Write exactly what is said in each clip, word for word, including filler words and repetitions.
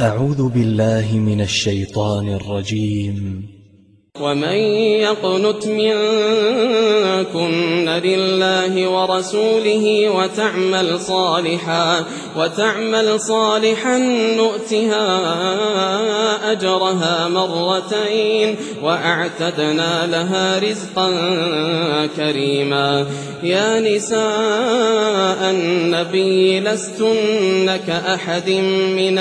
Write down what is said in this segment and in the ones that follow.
أعوذ بالله من الشيطان الرجيم. ومن يقنت منكن لله ورسوله وتعمل صالحا وتعمل صالحا نؤتها أجرها مرتين وأعتدنا لها رزقا كريما. يا نساء النبي لستن كأحد من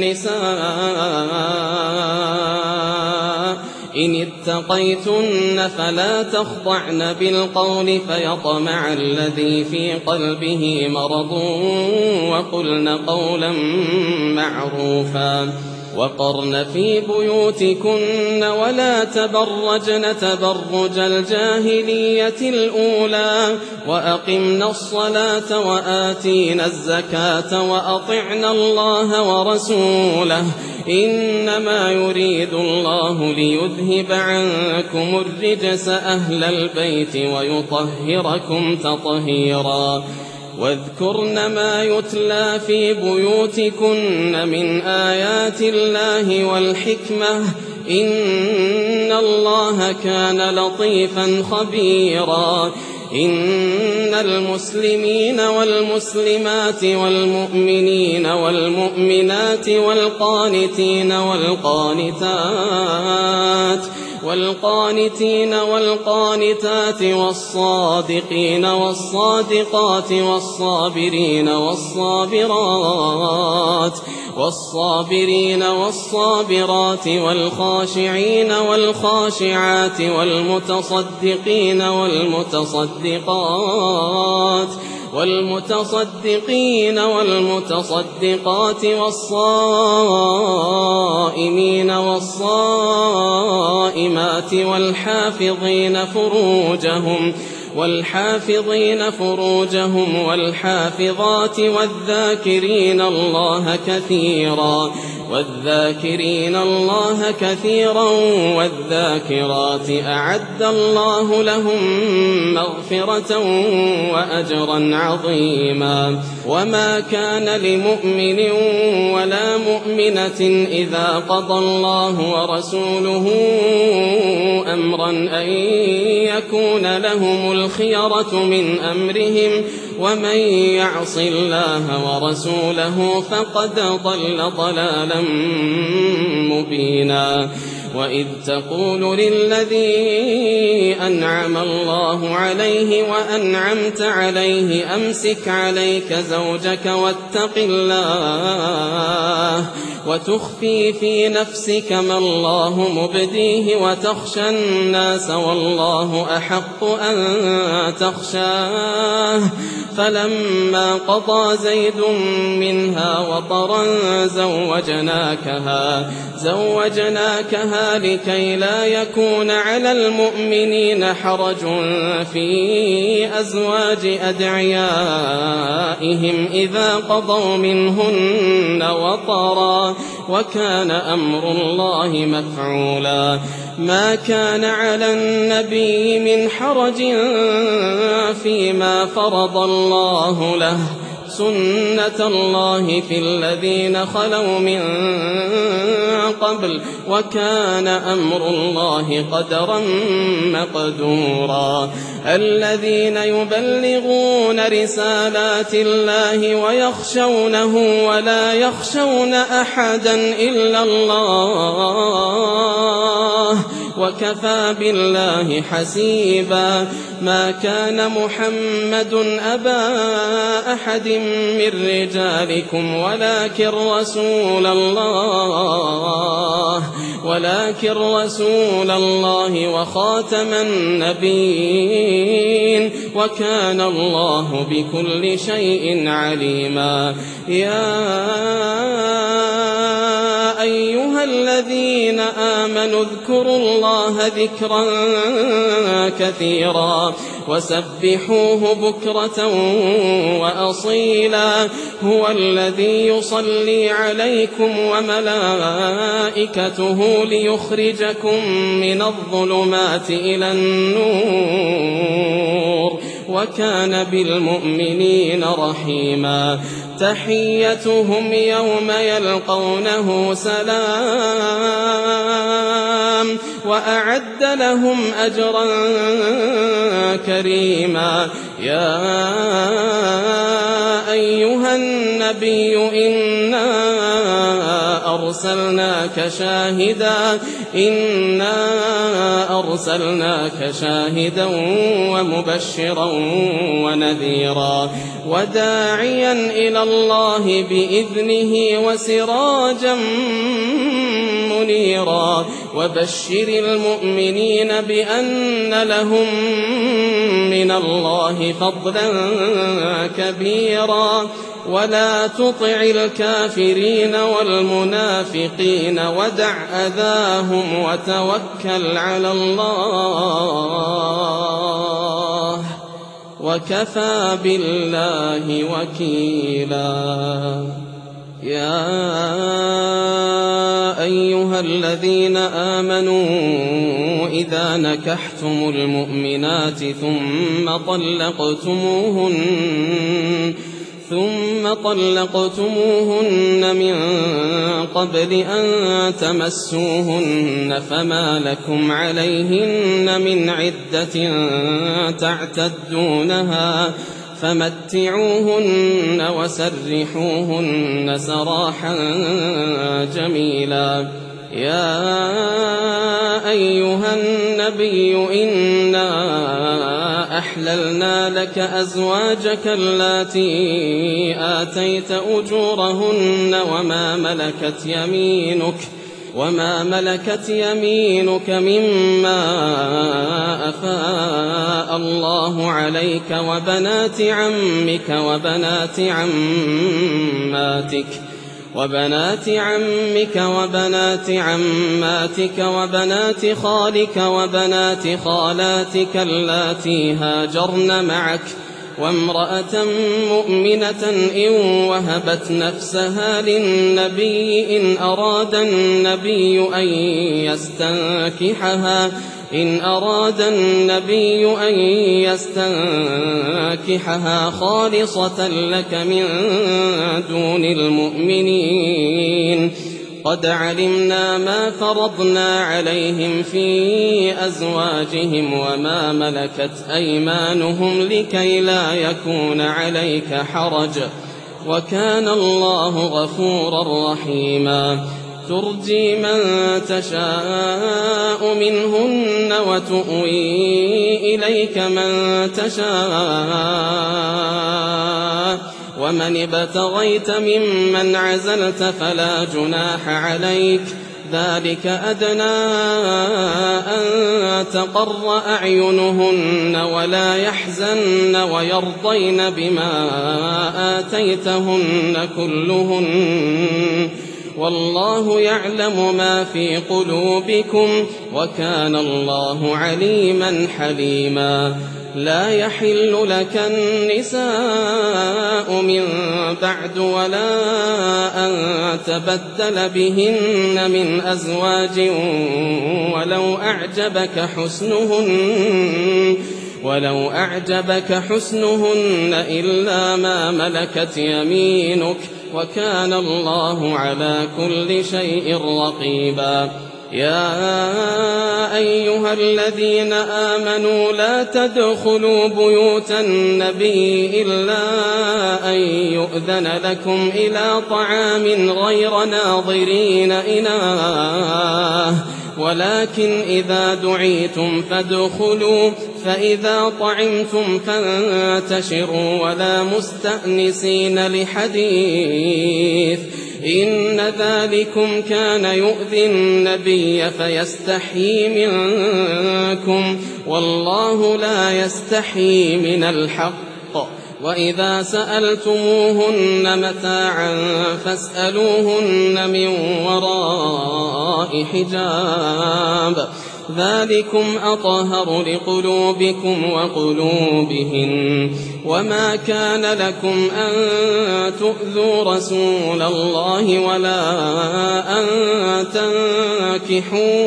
النساء إن اتقيتن فلا تخضعن بالقول فيطمع الذي في قلبه مرض وقلن قولا معروفا. وقرن في بيوتكن ولا تبرجن تبرج الجاهلية الأولى وأقمنا الصلاة وآتينا الزكاة وأطعنا الله ورسوله إنما يريد الله ليذهب عنكم الرجس أهل البيت ويطهركم تطهيرا. واذكرن ما يتلى في بيوتكن من آيات الله والحكمة إن الله كان لطيفا خبيرا. إن المسلمين والمسلمات والمؤمنين والمؤمنات والقانتين والقانتات والقانتين والقانتات والصادقين والصادقات والصابرين والصابرات والصابرين والصابرات والخاشعين والخاشعات والمتصدقين والمتصدقات والمتصدقين والمتصدقات والصائمين والصائمات والحافظين فروجهم والحافظين فروجهم والحافظات والذاكرين الله كثيرا والذاكرين الله كثيرا والذاكرات أعد الله لهم مغفرة وأجرا عظيما. وما كان لمؤمن ولا مؤمنة إذا قضى الله ورسوله أمرا أن يكون لهم الخيرة من أمرهم ومن يعص الله ورسوله فقد ضل ضلالا مبينا. وإذ تقول للذي أنعم الله عليه وأنعمت عليه أمسك عليك زوجك واتق الله وتخفي في نفسك ما الله مبديه وتخشى الناس والله أحق أن تخشاه فلما قضى زيد منها وطرا زوجناكها زوجناكها لكي لا يكون على المؤمنين حرج في أزواج أدعيائهم إذا قضوا منهن وطرا وكان أمر الله مفعولا. ما كان على النبي من حرج فيما فرض الله له سنة الله في الذين خلوا من قبل وكان أمر الله قدرا مقدورا. الذين يبلغون رسالات الله ويخشونه ولا يخشون أحدا إلا الله وكفى بالله حسيبا. ما كان محمد أبا أحد من رجالكم ولكن رسول الله ولكن رسول الله وخاتم النبيين وكان الله بكل شيء عليما. يا أيها الذين آمنوا اذكروا الله ذكرا كثيرا وسبحوه بكرة وأصيلا. هو الذي يصلي عليكم وملائكته ليخرجكم من الظلمات إلى النور وكان بالمؤمنين رحيما تحيتهم يوم يلقونه سلام وأعد لهم أجرا كريما يا أيها النبي إنا أرسلناك شاهدا إنا أرسلناك شاهدا ومبشرا ونذيرا وداعيا إلى الله بإذنه وسراجا منيرا وبشر المؤمنين بأن لهم من الله فضلا كبيرا ولا تطع الكافرين والمنافقين ودع أذاهم وتوكل على الله وكفى بالله وكيلا يا أيها الذين آمنوا إذا نكحتم المؤمنات ثم طلقتموهن ثم طلقتموهن من قبل أن تمسوهن فما لكم عليهن من عدة تعتدونها فمتعوهن وسرحوهن سراحا جميلا يا أيها النبي إنا أحللنا لك أزواجك اللاتي آتيت أجورهن وما ملكت يمينك وما ملكت يمينك مما أفاء الله عليك وبنات عمك وبنات عماتك وبنات عمك وبنات عماتك وبنات خالك وبنات خالاتك اللاتي هاجرن معك وامرأة مؤمنة إن وهبت نفسها للنبي إن أراد النبي أن يستنكحها إن أراد النبي أن يستنكحها خالصة لك من دون المؤمنين قد علمنا ما فرضنا عليهم في أزواجهم وما ملكت أيمانهم لكي لا يكون عليك حرج وكان الله غفورا رحيما ترجي من تشاء منهن وتؤوي إليك من تشاء ومن ابتغيت ممن عزلت فلا جناح عليك ذلك أدنى أن تقر أعينهن ولا يحزن ويرضين بما آتيتهن كلهن والله يعلم ما في قلوبكم وكان الله عليما حليما لا يحل لك النساء من بعد ولا أن تبدل بهن من أزواج ولو أعجبك حسنهن ولو أعجبك حسنهن إلا ما ملكت يمينك وكان الله على كل شيء رقيبا يا أيها الذين آمنوا لا تدخلوا بيوت النبي إلا أن يؤذن لكم إلى طعام غير ناظرين إناه ولكن إذا دعيتم فادخلوا فإذا طعمتم فانتشروا ولا مستأنسين لحديث إن ذلكم كان يؤذي النبي فيستحيي منكم والله لا يستحيي من الحق وإذا سألتموهن متاعا فاسألوهن من وراء حجاب ذلكم أطهر لقلوبكم وقلوبهن وما كان لكم أن تؤذوا رسول الله ولا أن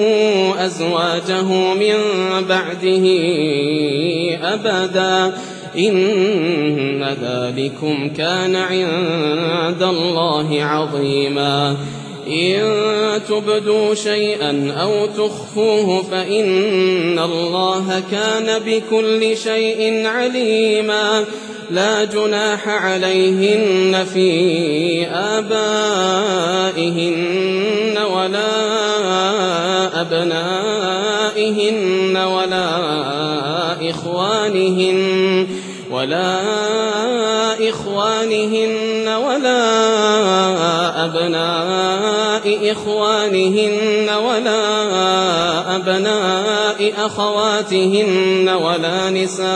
تنكحوا أزواجه من بعده أبدا إن ذلكم كان عند الله عظيما إن تبدوا شيئا أو تخفوه فإن الله كان بكل شيء عليما لا جناح عليهن في آبائهن ولا أبنائهن ولا إخوانهن ولا إخوانهن ولا أبناء إخوانهن ولا أبناء أخواتهن ولا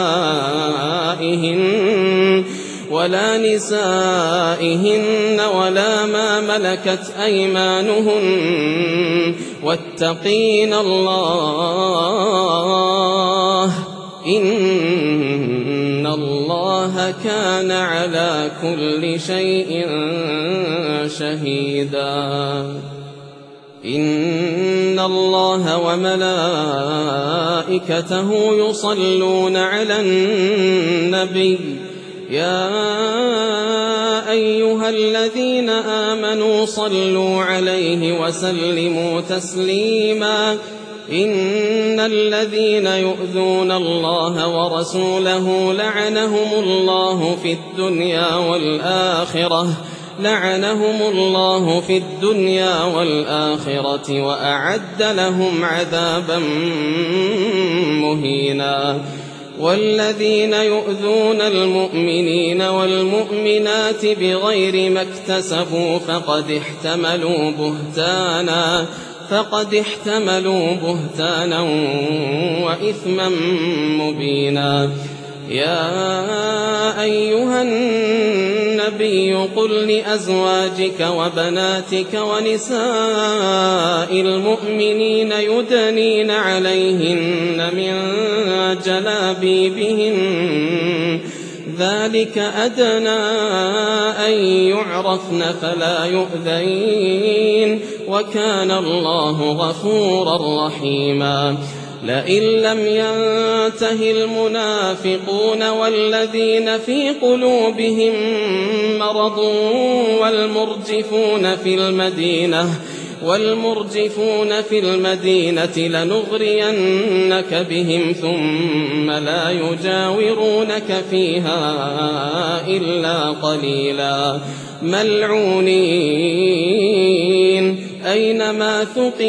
نسائهن ولا نسائهن ولا ما ملكت أيمانهن واتقين الله إن الله كان على كل شيء شهيدا إن الله وملائكته يصلون على النبي يا أيها الذين آمنوا صلوا عليه وسلموا تسليما إن الذين يؤذون الله ورسوله لعنهم الله في الدنيا والآخرة لعنهم الله في الدنيا والآخرة وأعد لهم عذابا مهينا والذين يؤذون المؤمنين والمؤمنات بغير ما اكتسبوا فقد احتملوا بهتانا فقد احتملوا بهتانا وإثما مبينا يا أيها النبي قل لأزواجك وبناتك ونساء المؤمنين يدنين عليهن من جلابيبهن ذلك أدنى أن يعرفن فلا يؤذين وكان الله غفورا رحيما لئن لم ينته المنافقون والذين في قلوبهم مرض والمرجفون في المدينة والمرجفون في المدينة لنغرينك بهم ثم لا يجاورونك فيها إلا قليلا ملعونين أينما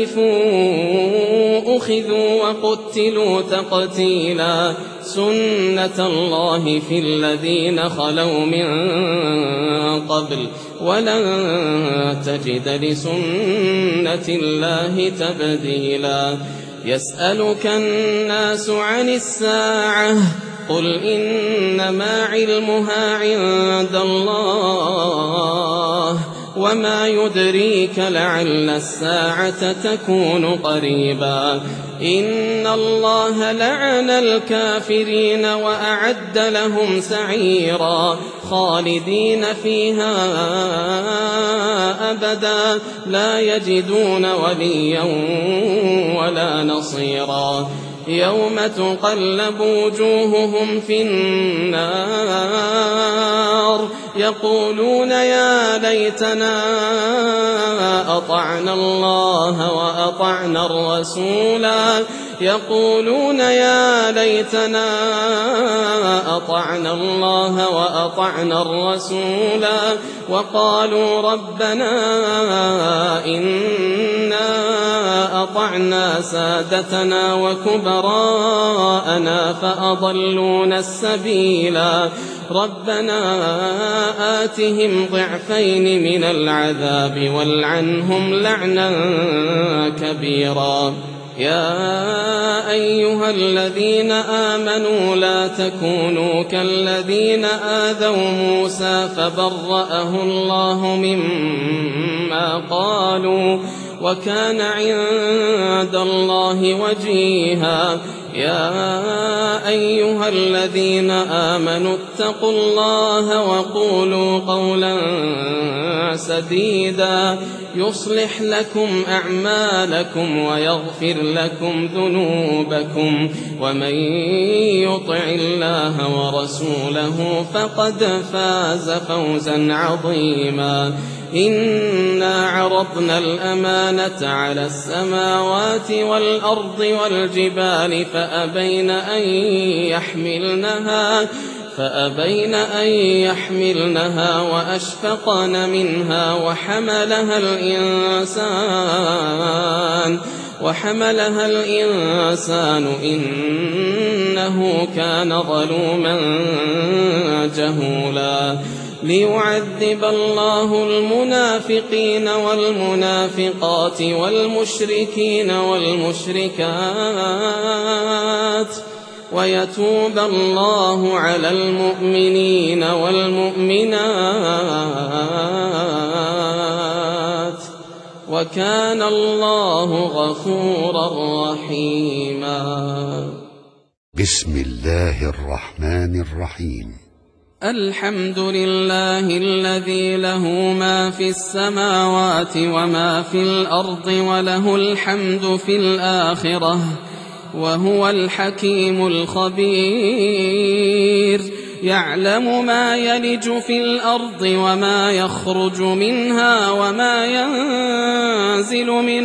ثقفوا أخذوا وقتلوا تقتيلا سنة الله في الذين خلوا من قبل ولن تجد لسنة الله تبديلا يسألك الناس عن الساعة قل إنما علمها عند الله وما يدريك لعل الساعة تكون قريبا إن الله لعن الكافرين وأعد لهم سعيرا خالدين فيها أبدا لا يجدون وليا ولا نصيرا يوم تقلب وجوههم في النار يقولون يا ليتنا أطعنا الله وأطعنا الرسولا يقولون يا ليتنا أطعنا الله وأطعنا الرسولا وقالوا ربنا إنا أطعنا سادتنا وكبراءنا فأضلونا السبيلا ربنا آتهم ضعفين من العذاب والعنهم لعنا كبيرا يا أيها الذين آمنوا لا تكونوا كالذين آذوا موسى فبرأه الله مما قالوا وكان عند الله وجيها يا أيها الذين آمنوا اتقوا الله وقولوا قولا سديدا يصلح لكم أعمالكم ويغفر لكم ذنوبكم ومن يطع الله ورسوله فقد فاز فوزا عظيما إنا عرضنا الأمانة على السماوات والأرض والجبال فأبين أن يحملنها فأبين أن يحملنها وأشفقن منها وحملها الإنسان وحملها الإنسان إنه كان ظلوما جهولا ليعذب الله المنافقين والمنافقات والمشركين والمشركات ويتوب الله على المؤمنين والمؤمنات وكان الله غفورا رحيما. بسم الله الرحمن الرحيم. الحمد لله الذي له ما في السماوات وما في الأرض وله الحمد في الآخرة وهو الحكيم الخبير يعلم ما يلج في الأرض وما يخرج منها وما ينزل من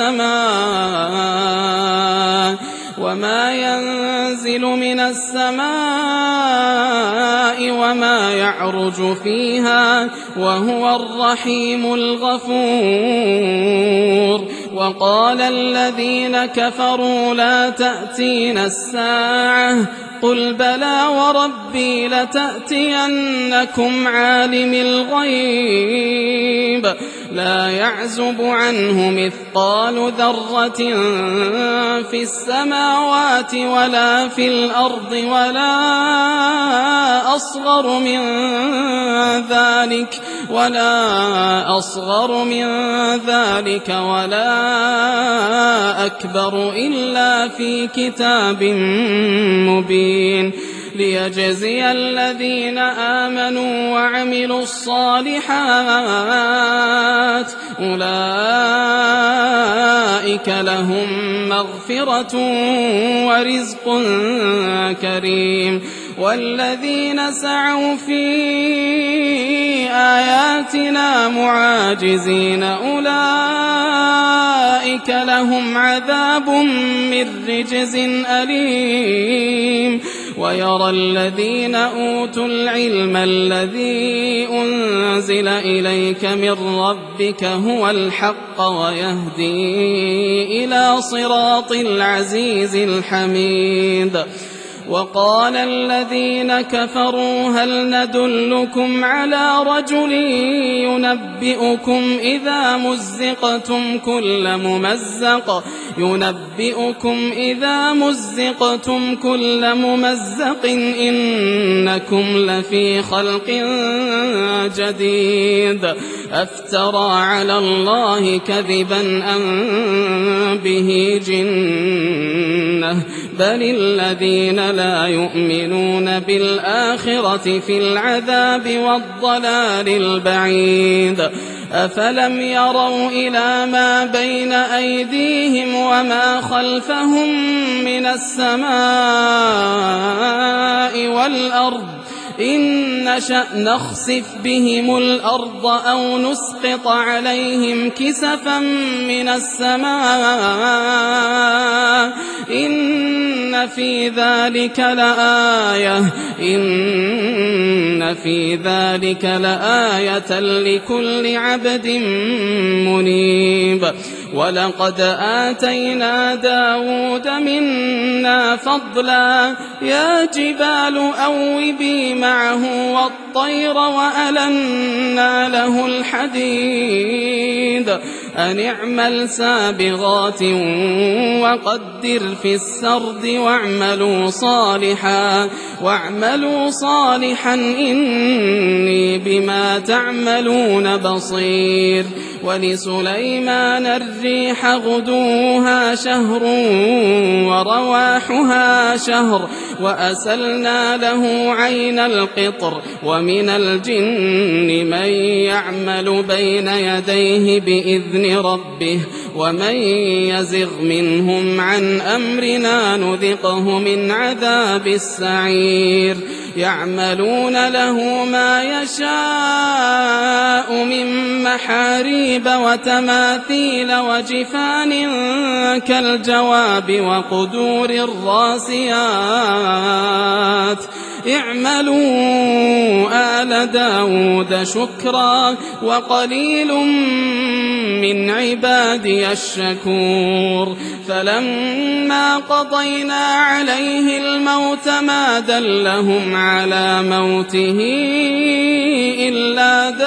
السماء وما ينزل من السماء وما يعرج فيها وهو الرحيم الغفور. وقال الذين كفروا لا تأتينا الساعة قل بلى وربي لتأتينكم عالم الغيب لا يعزب عنه مثقال ذرة في السماوات ولا في الأرض ولا أصغر من ذلك ولا أصغر من ذلك ولا أكبر إلا في كتاب مبين ليجزي الذين آمنوا وعملوا الصالحات أولئك لهم مغفرة ورزق كريم. والذين سعوا في آياتنا معاجزين أولئك لهم عذاب من رجز أليم. ويرى الذين أوتوا العلم الذي أنزل إليك من ربك هو الحق ويهدي إلى صراط العزيز الحميد. وقال الذين كفروا هل ندلكم على رجل ينبئكم إذا مزقتم كل ممزق ينبئكم إذا مزقتم كل ممزق إنكم لفي خلق جديد أفترى على الله كذبا أم به جنة بل الذين لا يؤمنون بالآخرة في العذاب والضلال البعيد. أفلم يروا إلى ما بين أيديهم وما خلفهم من السماء والأرض إن نشأ نخسف بهم الأرض أو نسقط عليهم كسفا من السماء إن في ذلك لآية إن في ذلك لآية لكل عبد منيب. ولقد آتينا داود منا فضلا يا جبال أوبي معه والطير وألنا له الحديد أن اعمل سابغات وقدر في السرد واعملوا صالحا واعملوا صالحا إني بما تعملون بصير. ولسليمان الريح غدوها شهر ورواحها شهر وأسلنا له عين القطر ومن الجن من يعمل بين يديه بإذن ربه ومن يزغ منهم عن أمرنا نذقه من عذاب السعير يعملون له ما يشاء من محاريب وتماثيل وجفان كالجواب وقدور الراسيات اعملوا آل داود شكرا وقليل من عبادي الشكور فلما قضينا عليه الموت ما دلهم على موته إلا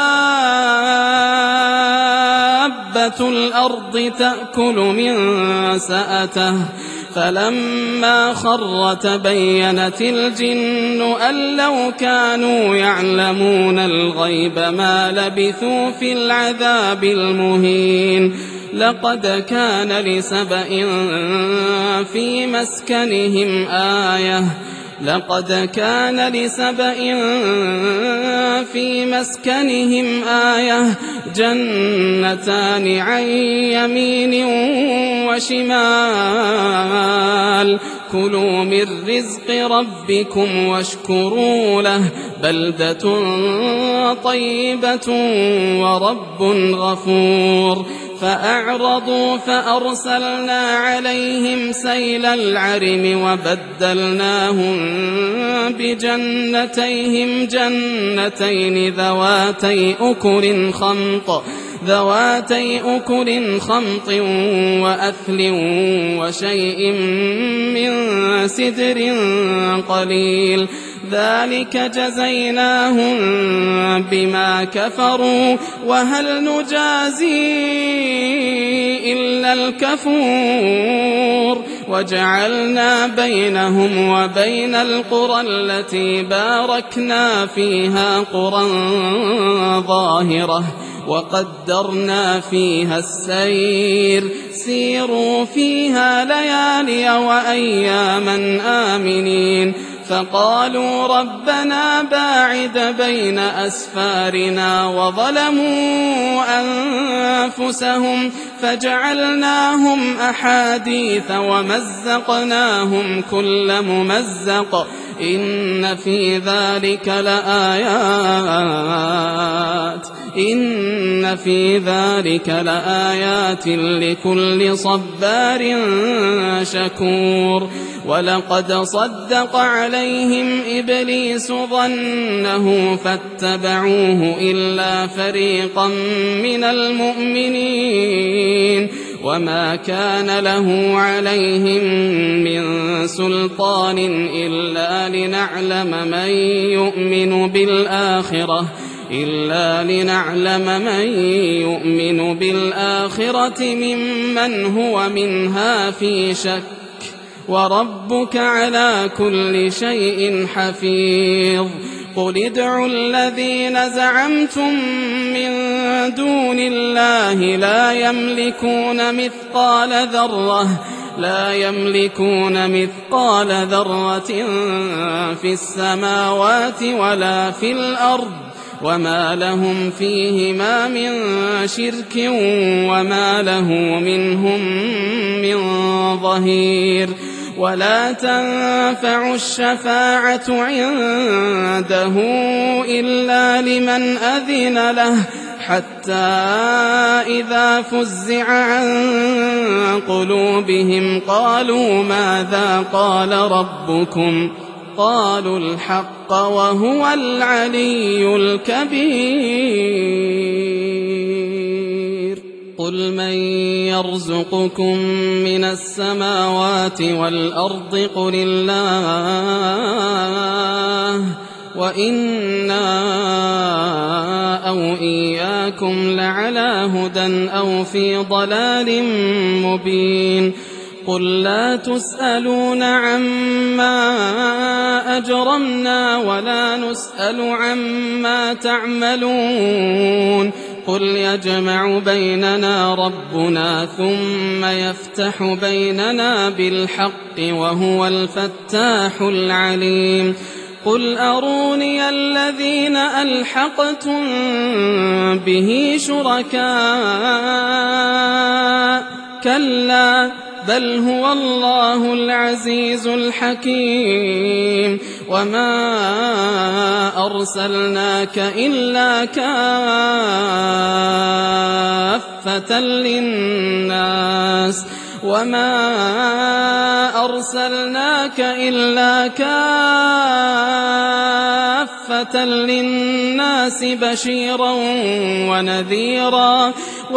دابة الأرض تأكل من سأته فلما خر تبينت الجن أن لو كانوا يعلمون الغيب ما لبثوا في العذاب المهين لقد كان لسبإ في مسكنهم آية لقد كان لسبإ في مسكنهم آية جنتان عن يمين وشمال كلوا من رزق ربكم واشكروا له بلدة طيبة ورب غفور فأعرضوا فأرسلنا عليهم سيل العرم وبدلناهم بجنتيهم جنتين ذواتي أكل خمط ذواتي أكل خمط وأثل وشيء من سدر قليل ذلك جزيناهم بما كفروا وهل نجازي إلا الكفور وجعلنا بينهم وبين القرى التي باركنا فيها قرى ظاهرة وقدرنا فيها السير سيروا فيها ليالي وأياما آمنين فقالوا ربنا باعد بين أسفارنا وظلموا أنفسهم فجعلناهم أحاديث ومزقناهم كل ممزق إن في ذلك لآيات إن في ذلك لآيات لكل صبار شكور ولقد صدق عليهم إبليس ظنه فاتبعوه إلا فريقا من المؤمنين وما كان له عليهم من سلطان إلا لنعلم من يؤمن بالآخرة إلا لنعلم من يؤمن بالآخرة ممن هو منها في شك وربك على كل شيء حفيظ قل ادعوا الذين زعمتم من دون الله لا يملكون مثقال ذرة لا يملكون مثقال ذرة في السماوات ولا في الأرض وما لهم فيهما من شرك وما له منهم من ظهير ولا تنفع الشفاعة عنده إلا لمن أذن له حتى إذا فزع عن قلوبهم قالوا ماذا قال ربكم قالوا الحق وهو العلي الكبير قل من يرزقكم من السماوات والأرض قل الله وإنا أو إياكم لعلى هدى أو في ضلال مبين قل لا تسألون عما أجرمنا ولا نسأل عما تعملون قل يجمع بيننا ربنا ثم يفتح بيننا بالحق وهو الفتاح العليم قل أروني الذين ألحقتم به شركاء كلا بل هو الله العزيز الحكيم وما أرسلناك إلا كافة للناس وما أرسلناك إلا كافة للناس بشيرا ونذيرا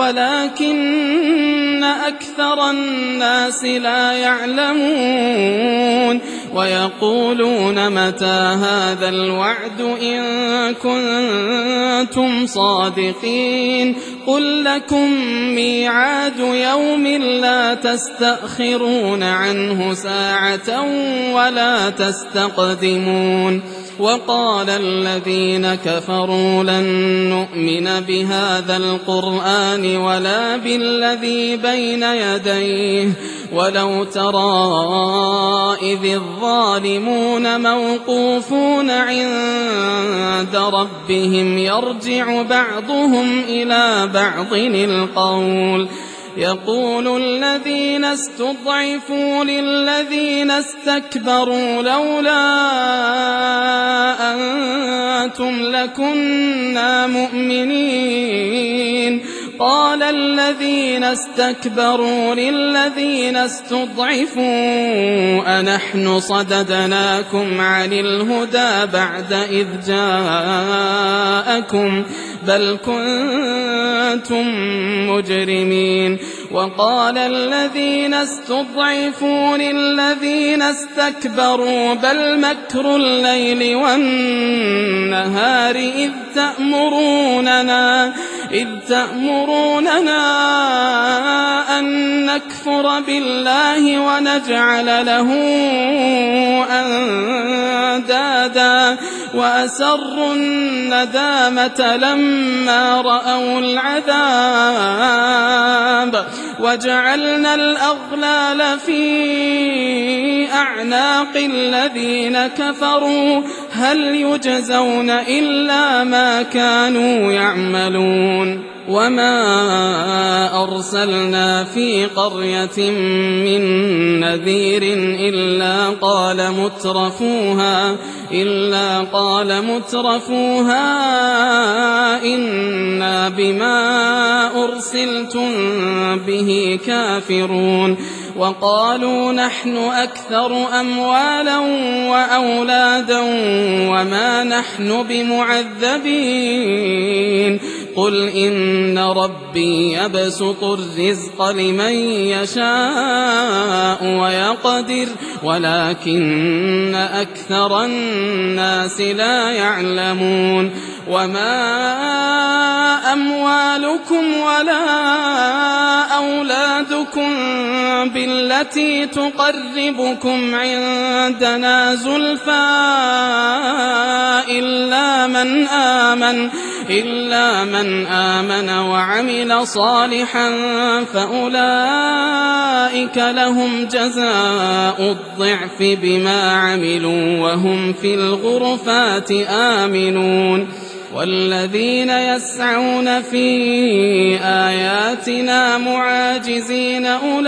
ولكن أكثر الناس لا يعلمون ويقولون متى هذا الوعد إن كنتم صادقين قل لكم ميعاد يوم لا تستأخرون عنه ساعة ولا تستقدمون وقال الذين كفروا لن نؤمن بهذا القرآن ولا بالذي بين يديه ولو ترى إذ الظالمون موقوفون عند ربهم يرجع بعضهم إلى بعض القول يقول الذين استضعفوا للذين استكبروا لولا أنتم لكنا مؤمنين قال الذين استكبروا للذين استضعفوا أنحن صددناكم عن الهدى بعد إذ جاءكم بل كنتم مجرمين وقال الذين استضعفوا للذين استكبروا بل مكر الليل والنهار إذ تأمروننا إذ تأمروننا أن نكفر بالله ونجعل له أندادا وأسروا الندامة لما رأوا العذاب وجعلنا الأغلال في أعناق الذين كفروا هل يجزون إلا ما كانوا يعملون وما أرسلنا في قرية من نذير إلا قال مترفوها إلا قال مترفوها إنا بما أرسلتم به كافرون وقالوا نحن أكثر أموالا وأولادا وما نحن بمعذبين قل إن ربي يبسط الرزق لمن يشاء ويقدر ولكن أكثر الناس لا يعلمون وما أموالكم ولا أولادكم بالتي تقربكم عندنا زلفى إلا من آمن إلا من آمن وعمل صالحا فأولئك لهم جزاء الضعف بما عملوا وهم في الغرفات آمنون والذين يسعون في آياتنا معاجزين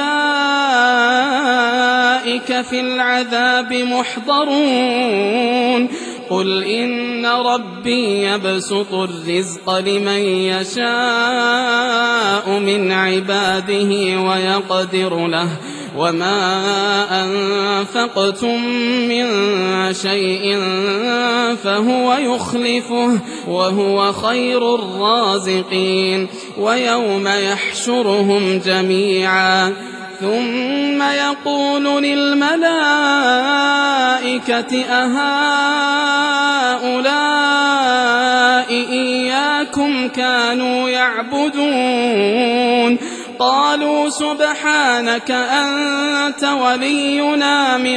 أولئك في العذاب محضرون قل إن ربي يبسط الرزق لمن يشاء من عباده ويقدر له وما أنفقتم من شيء فهو يخلفه وهو خير الرازقين ويوم يحشرهم جميعا ثم يقول للملائكة أهؤلاء إياكم كانوا يعبدون قالوا سبحانك أنت ولينا من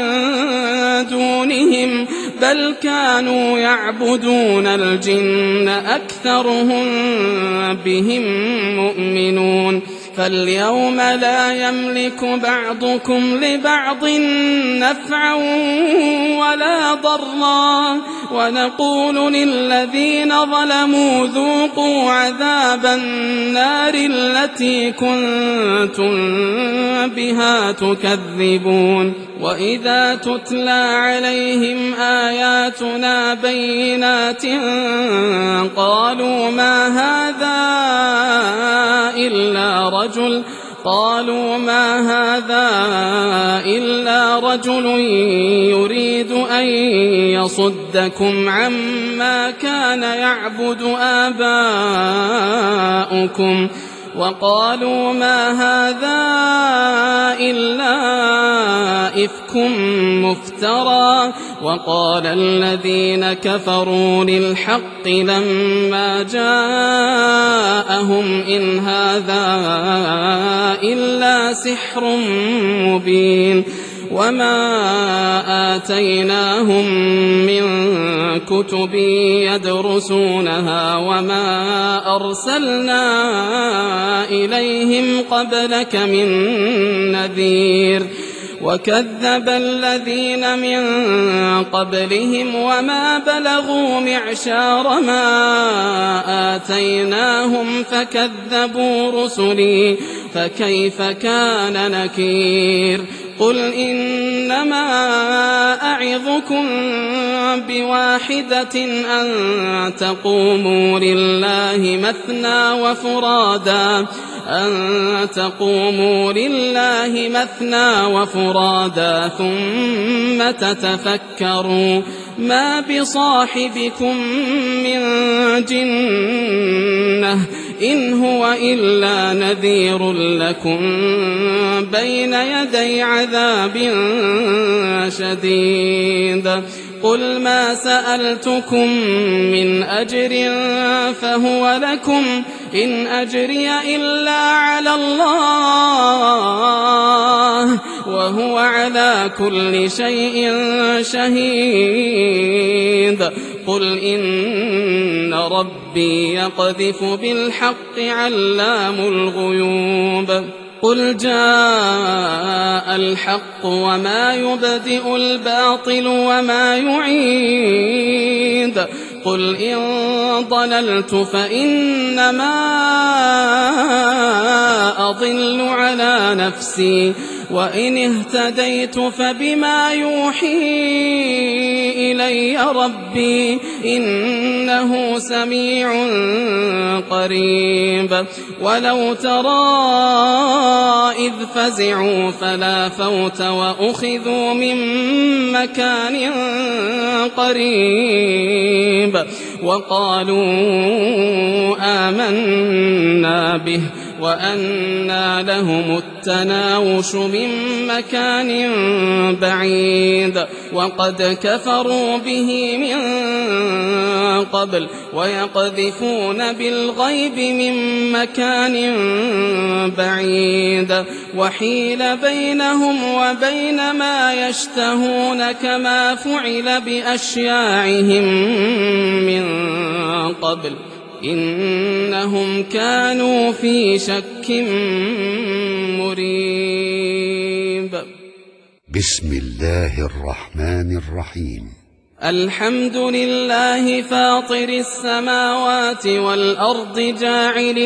دونهم بل كانوا يعبدون الجن أكثرهم بهم مؤمنون فاليوم لا يملك بعضكم لبعض نفعا ولا ضرا ونقول للذين ظلموا ذوقوا عذاب النار التي كنتم بها تكذبون وإذا تتلى عليهم آياتنا بينات قالوا ما هذا إلا رجل قالوا ما هذا إلا رجل يريد أن يصدكم عما كان يعبد آباؤكم وقالوا ما هذا إلا إفك مفترى وقال الذين كفروا للحق لما جاءهم إن هذا إلا سحر مبين وما آتيناهم من كتب يدرسونها وما أرسلنا إليهم قبلك من نذير وكذب الذين من قبلهم وما بلغوا معشار ما آتيناهم فكذبوا رسلي فكيف كان نكير قل إنما أعظكم بواحدة أن تقوموا لله مثنى وفرادا أن تقوموا لله مثنى وفرادا ثم تتفكروا ما بصاحبكم من جنة إن هو إلا نذير لكم بين يدي عذاب شديد قل ما سألتكم من أجر فهو لكم إن أجري إلا على الله وهو على كل شيء شهيد قل إن ربي يقذف بالحق علام الغيوب قل جاء الحق وما يبدئ الباطل وما يعيد قل إن ضللت فإنما أضل على نفسي وإن اهتديت فبما يوحي إلي ربي إنه سميع قريب ولو ترى إذ فزعوا فلا فوت وأخذوا من مكان قريب وقالوا آمنا به وأنى لهم التناوش من مكان بعيد وقد كفروا به من قبل ويقذفون بالغيب من مكان بعيد وحيل بينهم وبين ما يشتهون كما فعل بأشياعهم من قبل إنهم كانوا في شك مريب بسم الله الرحمن الرحيم الحمد لله فاطر السماوات والأرض جاعل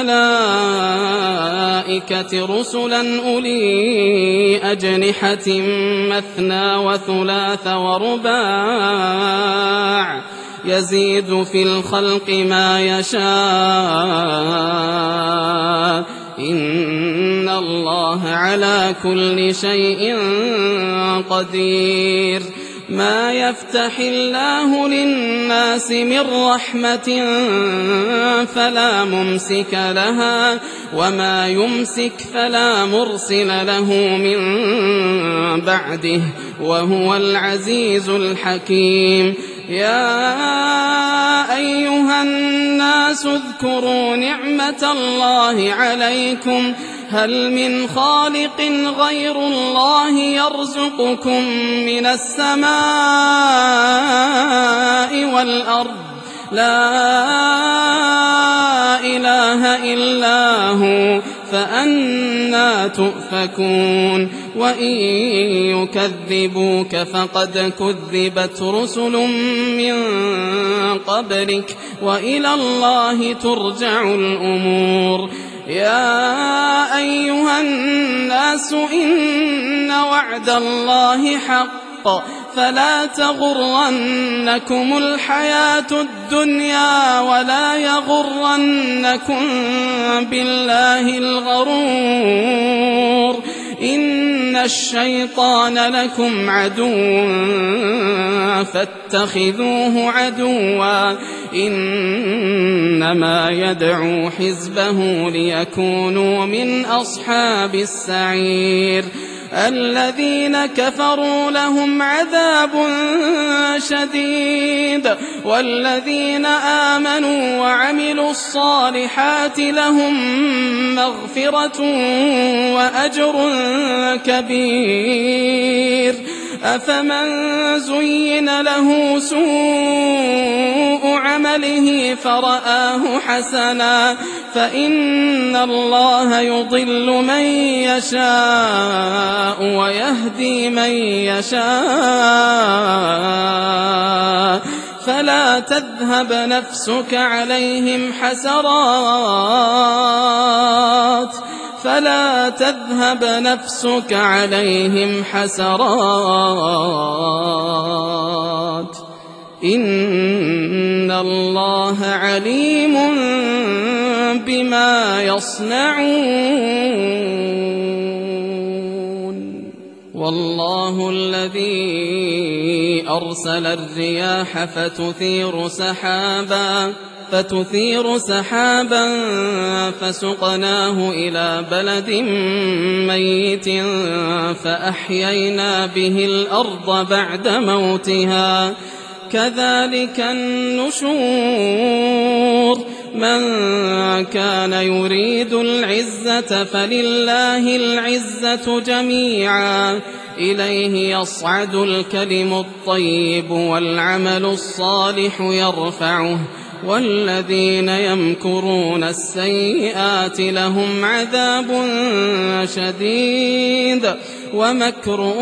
الملائكة رسلا أولي أجنحة مثنى وثلاث ورباع يزيد في الخلق ما يشاء إن الله على كل شيء قدير ما يفتح الله للناس من رحمة فلا ممسك لها وما يمسك فلا مرسل له من بعده وهو العزيز الحكيم يا أيها الناس اذكروا نعمة الله عليكم هل من خالق غير الله يرزقكم من السماء والأرض لا إله إلا هو فأنى تؤفكون وإن يكذبوك فقد كذبت رسل من قبلك وإلى الله ترجع الأمور يا أيها الناس إن وعد الله حق فلا تغرنكم الحياة الدنيا ولا يغرنكم بالله الغرور إن الشيطان لكم عدو فاتخذوه عدوا إنما يدعو حزبه ليكونوا من أصحاب السعير الذين كفروا لهم عذاب شديد والذين آمنوا وعملوا الصالحات لهم مغفرة وأجر كبير أفمن زين له سوء عمله فرآه حسنا فإن الله يضل من يشاء ويهدي من يشاء فلا تذهب نفسك عليهم حسرات فلا تذهب نفسك عليهم حسرات إن الله عليم بما يصنعون والله الذي أرسل الرياح فتثير سحابا فتثير سحابا فسقناه إلى بلد ميت فأحيينا به الأرض بعد موتها كذلك النشور من كان يريد العزة فلله العزة جميعا إليه يصعد الكلم الطيب والعمل الصالح يرفعه والذين يمكرون السيئات لهم عذاب شديد ومكر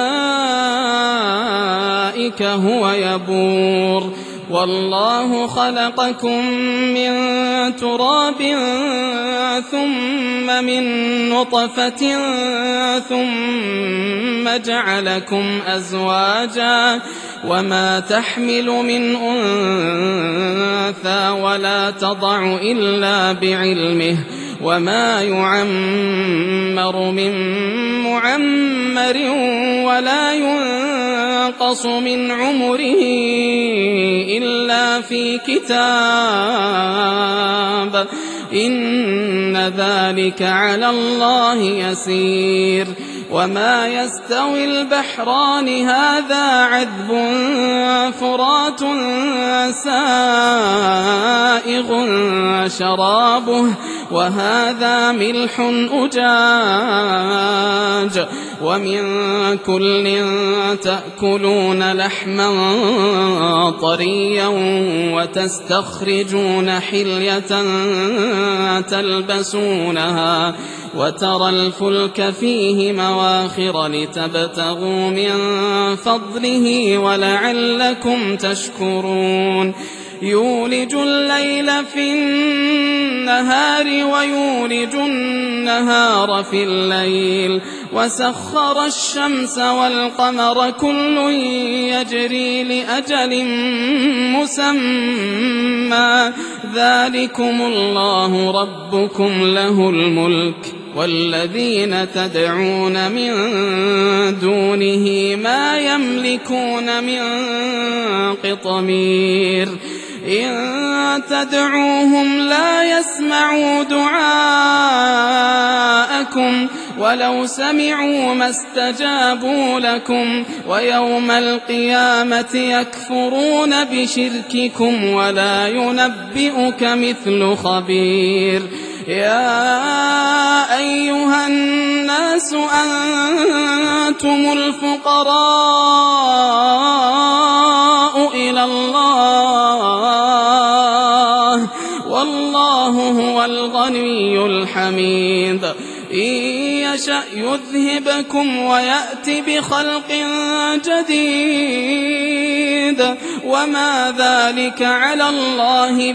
أولئك هو يبور والله خلقكم من تراب ثم من نطفة ثم جعلكم أزواجا وما تحمل من أنثى ولا تضع إلا بعلمه وما يعمر من معمر ولا ينقص من عمره إلا في كتاب إن ذلك على الله يسير وما يستوي البحران هذا عذب فرات سائغ شرابه وهذا ملح أجاج ومن كل تأكلون لحما طريا وتستخرجون حلية تلبسونها وترى الفلك فيه مواخر لتبتغوا من فضله ولعلكم تشكرون يولج الليل في النهار ويولج النهار في الليل وسخر الشمس والقمر كل يجري لأجل مسمى ذلكم الله ربكم له الملك والذين تدعون من دونه ما يملكون من قطمير إن تدعوهم لا يسمعوا دعاءكم ولو سمعوا ما استجابوا لكم ويوم القيامة يكفرون بشرككم ولا ينبئك مثل خبير يا أيها الناس أنتم الفقراء إلى الله والله هو الغني الحميد إن يشأ يذهبكم ويأتي بخلق جديد وما ذلك على الله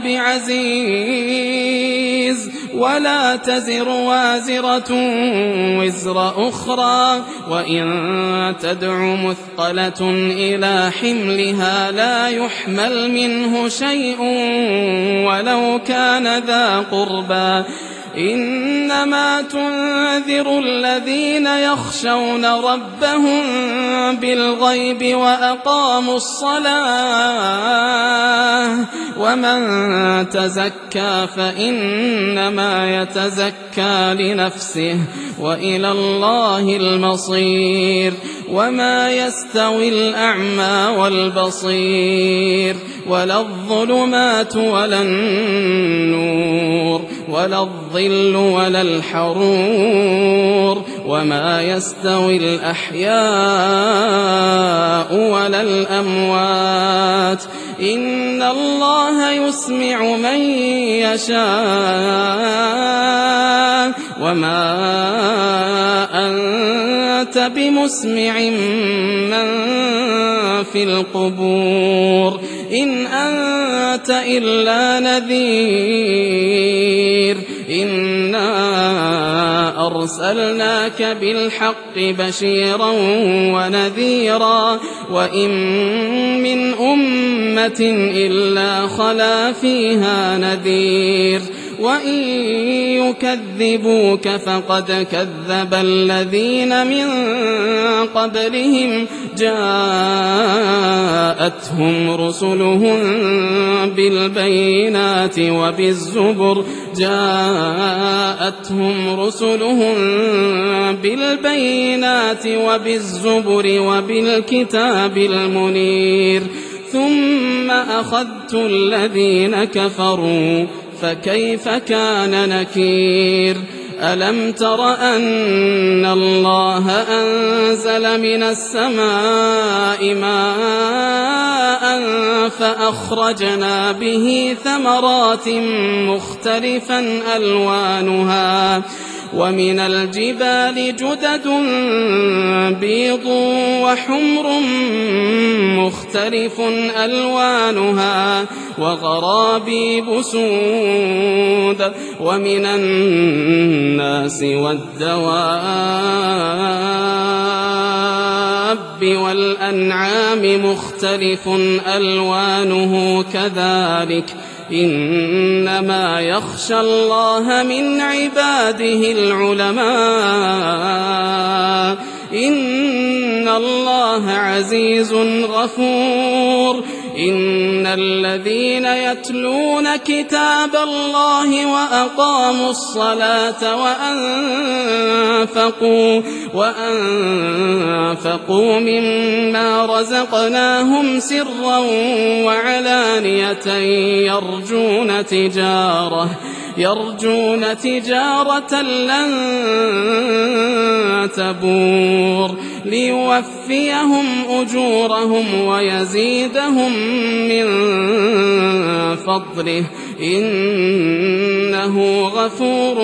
بعزيز ولا تزر وازرة وزر أخرى وإن تدع مثقلة إلى حملها لا يحمل منه شيء ولو كان ذا قربى إنما تنذر الذين يخشون ربهم بالغيب وأقاموا الصلاة ومن تزكى فإنما يتزكى لنفسه وإلى الله المصير وما يستوي الأعمى والبصير ولا الظلمات ولا النور ولا الظل ولا الحرور وما يستوي الأحياء ولا الأموات إن الله يسمع من يشاء وما أنت بمسمع من في القبور إن أنت إلا نذير إنا أرسلناك بالحق بشيرا ونذيرا وإن من أمة إلا خلا فيها نذير وإن يكذبوك فقد كذب الذين من قبلهم جاءتهم رسلهم بالبينات وبالزبر جاءتهم رسلهم بالبينات وبالزبر وبالكتاب المنير ثم أخذت الذين كفروا فكيف كان نكير ألم تر أن الله أنزل من السماء ماء فأخرجنا به ثمرات مختلفا ألوانها ومن الجبال جدد بيض وحمر مختلف ألوانها وغرابيب سود ومن الناس والدواب والأنعام مختلف ألوانه كذلك إنما يخشى الله من عباده العلماء إن الله عزيز غفور إن الذين يتلون كتاب الله وأقاموا الصلاة وأنفقوا وأنفقوا مما رزقناهم سرا وعلانية يرجون تجارة يرجون تجارة لن تبور ليوفيهم أجورهم ويزيدهم من فضله إنه غفور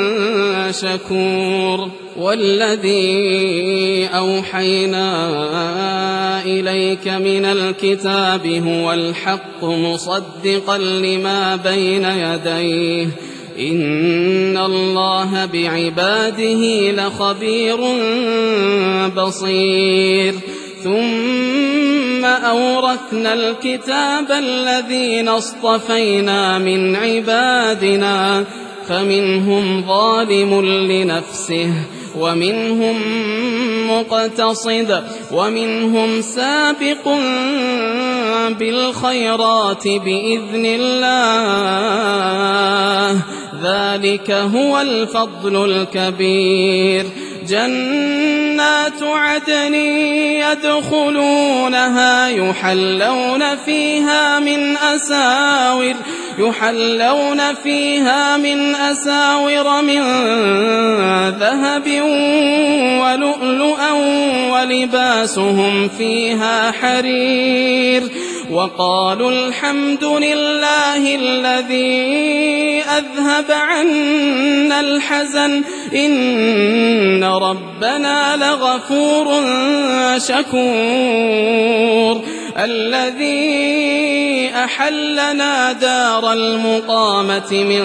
شكور والذي أوحينا إليك من الكتاب هو الحق مصدقا لما بين يديه إن الله بعباده لخبير بصير ثم أورثنا الكتاب الذين اصطفينا من عبادنا فمنهم ظالم لنفسه ومنهم مقتصد ومنهم سابق بالخيرات بإذن الله ذلك هو الفضل الكبير جنات عدن يدخلونها يحلون فيها من أساور يحلون فيها من أساور من ذهب ولؤلؤا ولباسهم فيها حرير وقالوا الحمد لله الذي أذهب عنا الحزن إن ربنا لغفور شكور الذي أحلنا دار المقامة من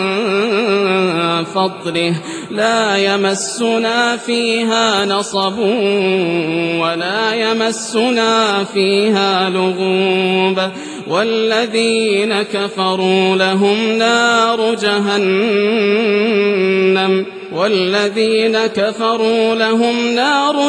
فضله لا يمسنا فيها نصب ولا يمسنا فيها لغوب والذين كفروا لهم نار جهنم والذين كفروا لهم نار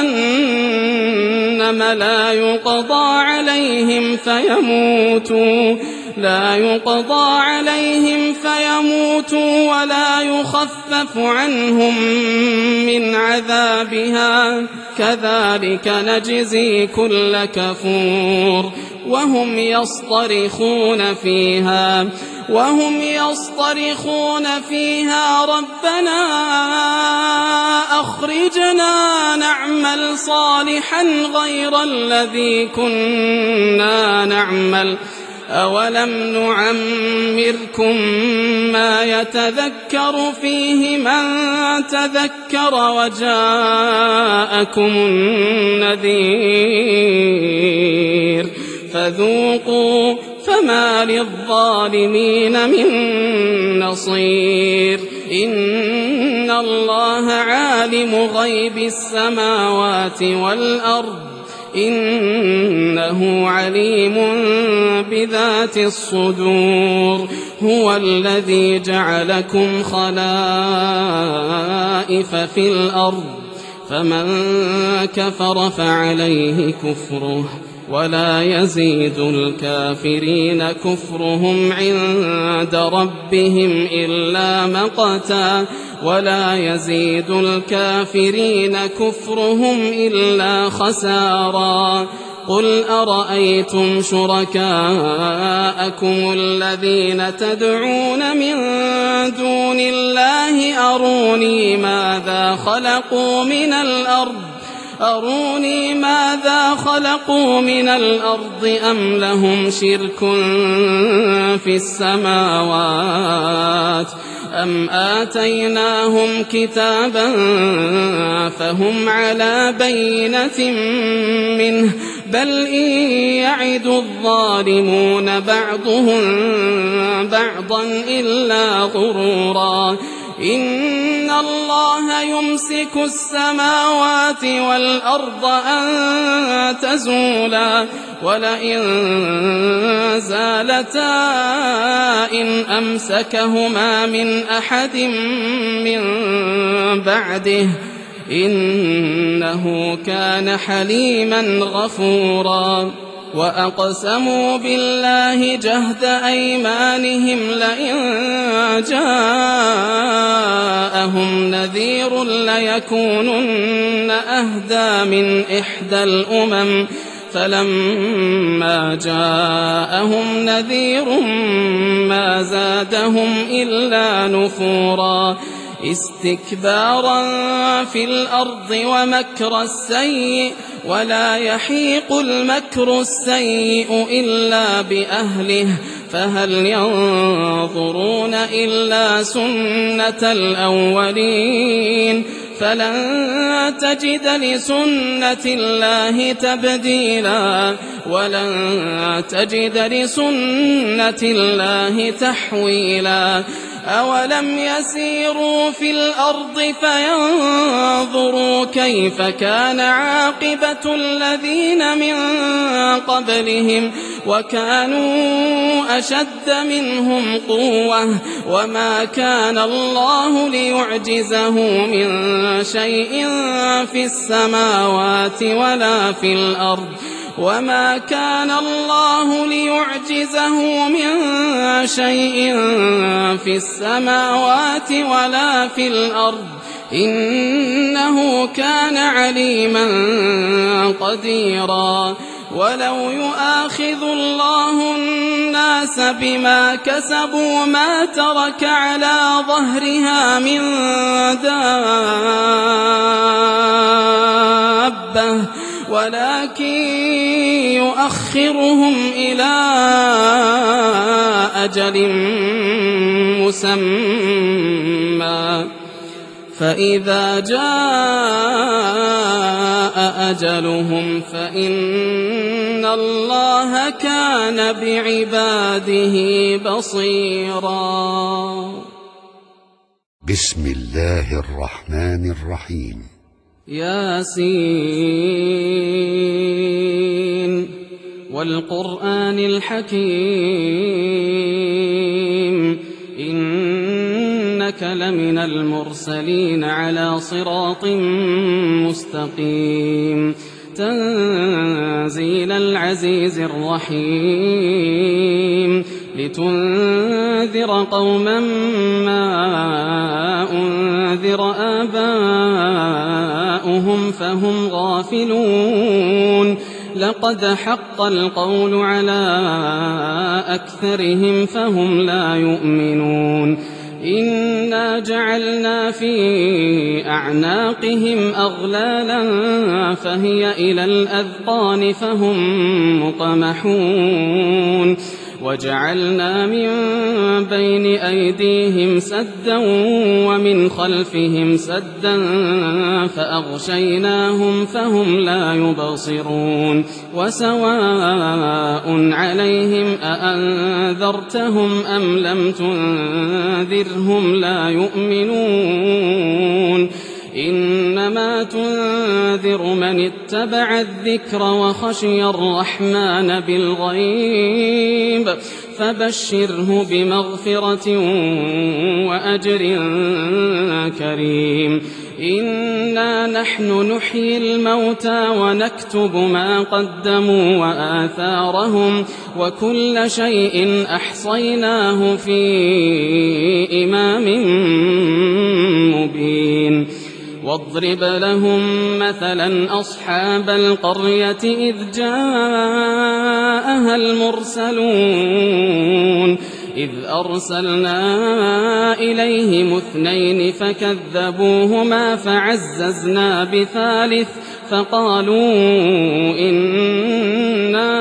جهنم لا يقضى عليهم فيموتوا لا يقضى عليهم فيموتوا ولا يخفف عنهم من عذابها كذلك نجزي كل كفور وهم يصطرخون فيها وهم يصطرخون فيها ربنا أخرجنا نعمل صالحا غير الذي كنا نعمل أولم نعمركم ما يتذكر فيه من تذكر وجاءكم النذير فذوقوا فما للظالمين من نصير إن الله عالم غيب السماوات والأرض إنه عليم بذات الصدور هو الذي جعلكم خلائف في الأرض فمن كفر فعليه كفره ولا يزيد الكافرين كفرهم عند ربهم إلا مقتا ولا يزيد الكافرين كفرهم إلا خسارا قل أرأيتم شركاءكم الذين تدعون من دون الله أروني ماذا خلقوا من الأرض أروني ماذا خلقوا من الأرض أم لهم شرك في السماوات أم آتيناهم كتابا فهم على بينة منه بل إن يعد الظالمون بعضهم بعضا إلا غرورا إن الله يمسك السماوات والأرض أن تزولا ولئن زالتا إن أمسكهما من أحد من بعده إنه كان حليما غفورا وأقسموا بالله جهد أيمانهم لئن جاءهم نذير ليكونن أهدى من إحدى الأمم فلما جاءهم نذير ما زادهم إلا نفورا استكبارا في الأرض ومكر السيء ولا يحيق المكر السيء إلا بأهله فهل ينظرون إلا سنة الأولين فلن تجد لسنة الله تبديلا ولن تجد لسنة الله تحويلا أولم يسيروا في الأرض فينظروا كيف كان عاقبة الذين من قبلهم وكانوا أشد منهم قوة وما كان الله ليعجزه من شيء في السماوات ولا في الأرض وما كان الله ليعجزه من شيء في السماوات ولا في الأرض إنه كان عليما قديرا ولو يؤاخذ الله الناس بما كسبوا ما ترك على ظهرها من دابة ولكن يؤخرهم إلى أجل مسمى فإذا جاء أجلهم فإن الله كان بعباده بصيرا. بسم الله الرحمن الرحيم. ياسين والقرآن الحكيم إنك لمن المرسلين على صراط مستقيم تنزيل العزيز الرحيم لتنذر قوما ما أنذر آباؤهم فهم غافلون لقد حق القول على أكثرهم فهم لا يؤمنون إنا جعلنا في أعناقهم أغلالا فهي إلى الأذقان فهم مقمحون وجعلنا من بين أيديهم سدا ومن خلفهم سدا فأغشيناهم فهم لا يبصرون وسواء عليهم أأنذرتهم أم لم تنذرهم لا يؤمنون إنما تنذر من اتبع الذكر وخشي الرحمن بالغيب فبشره بمغفرة وأجر كريم إنا نحن نحيي الموتى ونكتب ما قدموا وآثارهم وكل شيء أحصيناه في إمام مبين واضرب لهم مثلا أصحاب القرية إذ جاءها المرسلون إذ أرسلنا إليهم اثنين فكذبوهما فعززنا بثالث فقالوا إنا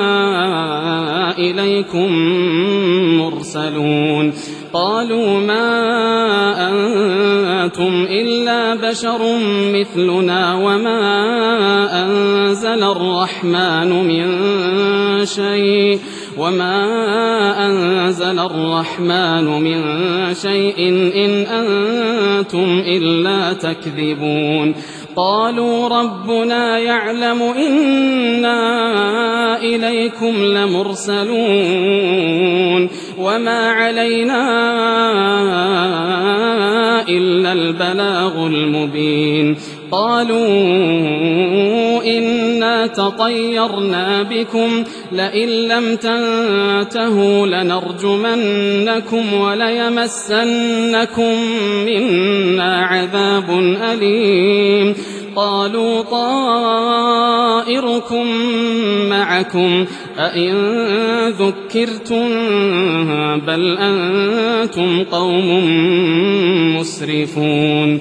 إليكم مرسلون قالوا ما أنتم إلا بشر مثلنا وما أنزل الرحمن من شيء وما أنزل الرحمن من شيء إن أنتم إلا تكذبون قالوا ربنا يعلم إنا إليكم لمرسلون وما علينا إلا البلاغ المبين قالوا إنا تطيرنا بكم لئن لم تنتهوا لنرجمنكم وليمسنكم منا عذاب أليم قالوا طائركم معكم أئن ذكرتم بل أنتم قوم مسرفون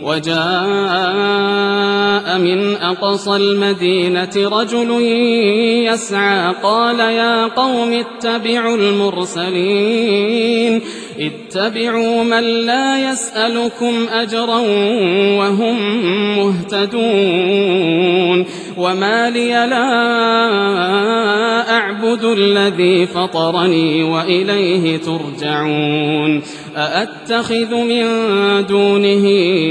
وجاء من أقصى المدينة رجل يسعى قال يا قوم اتبعوا المرسلين اتبعوا من لا يسألكم أجرا وهم مهتدون وما لي لا أعبد الذي فطرني وإليه ترجعون أأتخذ من دونه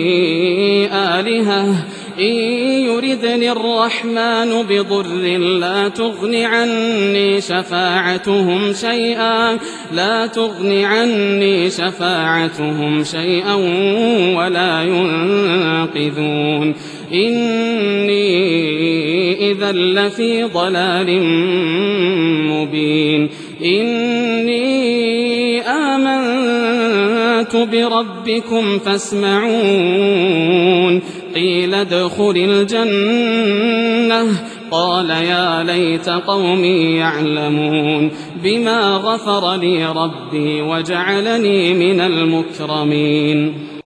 آلهة إن يردني الرحمن بضر لا تغن عني شفاعتهم شيئا لا تغن عني شفاعتهم شيئا ولا ينقذون إني إذا لفي ضلال مبين إني آمنت بربكم فاسمعون قيل ادخل الجنة قال يا ليت قومي يعلمون بما غفر لي ربي وجعلني من المكرمين